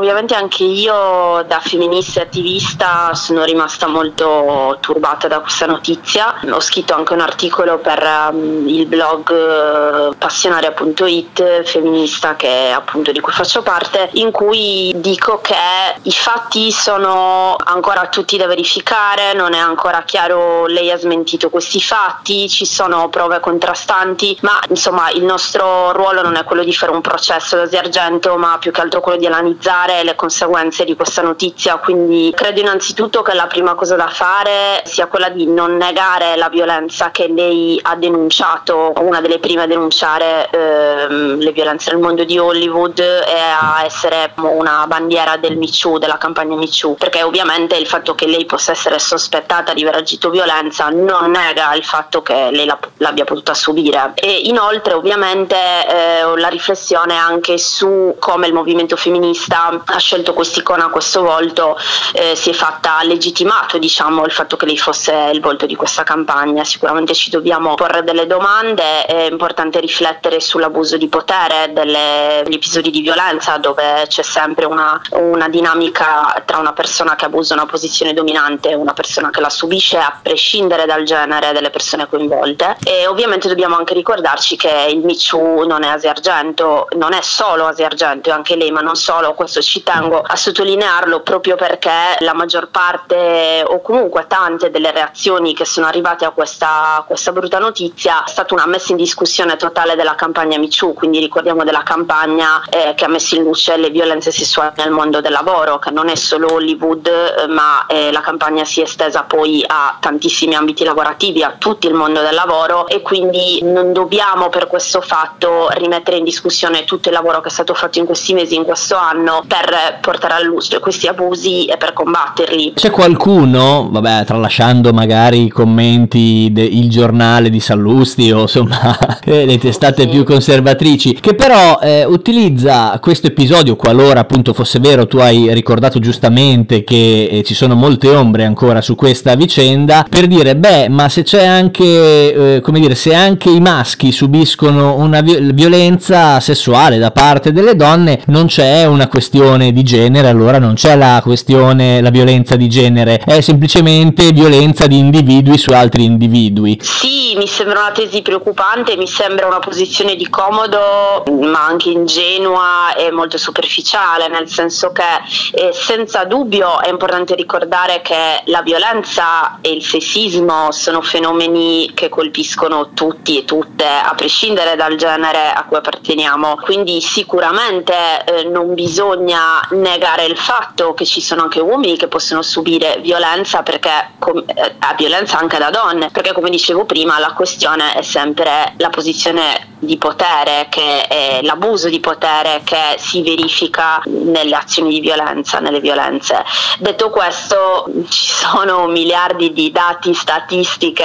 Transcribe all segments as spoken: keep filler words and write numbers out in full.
ovviamente anche io da femminista e attivista sono rimasta molto turbata da questa notizia. Ho scritto anche un articolo per um, il blog uh, passionaria punto it, femminista, che appunto di cui faccio parte, in cui dico che i fatti sono ancora tutti da verificare, non è ancora chiaro, lei ha smentito questi fatti, ci sono prove contrastanti, ma insomma il nostro ruolo non è quello di fare un processo da Argento, ma più che altro quello di analizzare le conseguenze di questa notizia. Quindi credo innanzitutto che la prima cosa da fare sia quella di non negare la violenza che lei ha denunciato, una delle prime a denunciare ehm, le violenze nel mondo di Hollywood e a essere una bandiera del Me Too, della campagna Me Too, perché ovviamente il fatto che lei possa essere sospettata di aver agito violenza non nega il fatto che lei la, l'abbia potuta subire. E inoltre ovviamente eh, la riflessione anche su come il movimento femminista ha scelto quest'icona, questo volto, eh, si è fatta legittimato, diciamo, il fatto che lei fosse il volto di questa campagna. Sicuramente ci dobbiamo porre delle domande, è importante riflettere sull'abuso di potere, delle, degli episodi di violenza dove c'è sempre una, una dinamica tra una persona che abusa una posizione dominante e una persona che la subisce, a prescindere dal genere delle persone coinvolte. E ovviamente dobbiamo anche ricordarci che il Me Too non è Asia Argento, non è solo Asia Argento, è anche lei, ma non solo. Questo ci tengo a sottolinearlo, proprio perché la maggior parte, o comunque tante delle reazioni che sono arrivate a questa, questa brutta notizia, è stata una messa in discussione totale della campagna Me Too. Quindi ricordiamo della campagna eh, che ha messo in luce le violenze sessuali nel mondo del lavoro, che non è solo Hollywood, eh, ma eh, la campagna si è estesa poi a tantissimi ambiti lavorativi, a tutto il mondo del lavoro, e quindi non dobbiamo per questo fatto rimettere in discussione tutto il lavoro che è stato fatto in questi mesi, in questo anno, per portare alla luce questi abusi e per combatterli. C'è qualcuno, vabbè, tralasciando magari i commenti del Giornale di Sallusti o insomma le testate sì. più conservatrici, che però eh, utilizza questo episodio, qualora appunto fosse vero, tu hai ricordato giustamente che eh, ci sono molte ombre ancora su questa vicenda, per dire beh, ma se c'è anche eh, come dire, se anche i maschi subiscono una vi- violenza sessuale da parte delle donne, non c'è una questione di genere, allora non c'è la questione, la violenza di genere, è semplicemente violenza di individui su altri individui. Sì, mi sembra una tesi preoccupante, mi sembra una posizione di comodo, ma anche ingenua e molto superficiale, nel senso che eh, senza dubbio è importante ricordare che la violenza e il sessismo sono fenomeni che colpiscono tutti e tutte, a prescindere dal genere a cui apparteniamo. Quindi sicuramente eh, non bisogna negare il fatto che ci sono anche uomini che possono subire violenza, perché com- eh, violenza anche da donne, perché come dicevo prima la questione è sempre la posizione di potere, che è l'abuso di potere che si verifica nelle azioni di violenza, nelle violenze. Detto questo, ci sono miliardi di dati, statistiche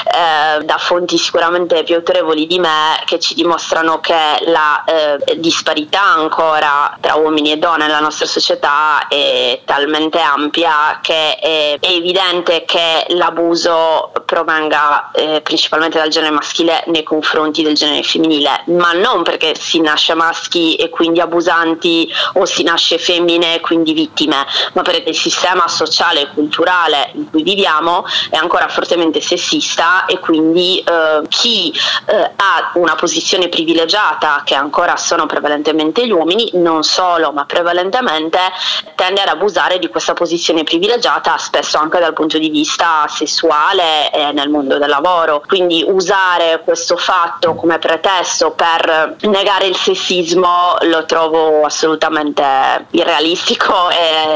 eh, da fonti sicuramente più autorevoli di me che ci dimostrano che la eh, disparità ancora tra uomini e donne nella nostra società è talmente ampia che è, è evidente che l'abuso provenga eh, principalmente dal genere maschile nei confronti del genere femminile, ma non perché si nasce maschi e quindi abusanti o si nasce femmine e quindi vittime, ma perché il sistema sociale e culturale in cui viviamo è ancora fortemente sessista, e quindi eh, chi eh, ha una posizione privilegiata, che ancora sono prevalentemente gli uomini, non solo ma prevalentemente, tende ad abusare di questa posizione privilegiata, spesso anche dal punto di vista sessuale e nel mondo del lavoro. Quindi usare questo fatto come pretesto per negare il sessismo lo trovo assolutamente irrealistico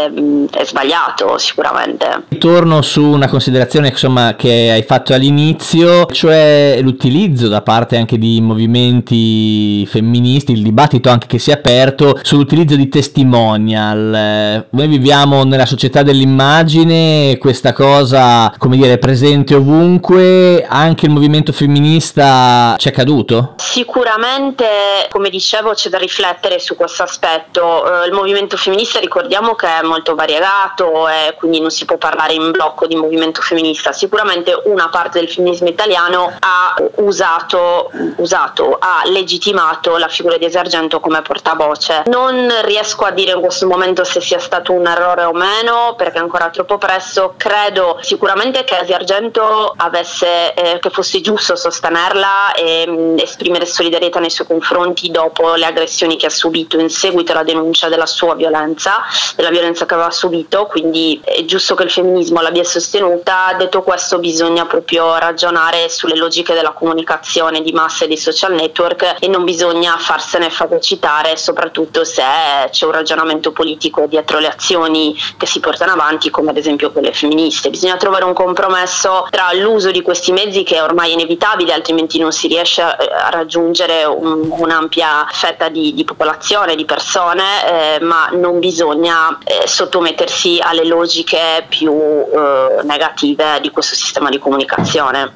e, e sbagliato, sicuramente. Torno su una considerazione insomma che hai fatto all'inizio, cioè l'utilizzo da parte anche di movimenti femministi, il dibattito anche che si è aperto sull'utilizzo di testimonial. Noi viviamo nella società dell'immagine, questa cosa, come dire, è presente ovunque. Anche il movimento femminista ci è caduto? sicuramente, come dicevo, c'è da riflettere su questo aspetto. Eh, il movimento femminista, ricordiamo che è molto variegato e quindi non si può parlare in blocco di movimento femminista. Sicuramente una parte del femminismo italiano ha usato, usato ha legittimato la figura di Esercento come portavoce. Non riesco a dire in questo momento se sia stato un errore o meno, perché è ancora troppo presto. Credo sicuramente che Esercento avesse, eh, che fosse giusto sostenerla e mh, esprimere solidarietà nei suoi confronti dopo le aggressioni che ha subito in seguito alla denuncia della sua violenza, della violenza che aveva subito, quindi è giusto che il femminismo l'abbia sostenuta. Detto questo, bisogna proprio ragionare sulle logiche della comunicazione di massa e dei social network e non bisogna farsene fagocitare, soprattutto se c'è un ragionamento politico dietro le azioni che si portano avanti, come ad esempio quelle femministe. Bisogna trovare un compromesso tra l'uso di questi mezzi, che è ormai inevitabile, altrimenti non si riesce a, a raggiungere un, un'ampia fetta di, di popolazione, di persone, eh, ma non bisogna eh, sottomettersi alle logiche più eh, negative di questo sistema di comunicazione.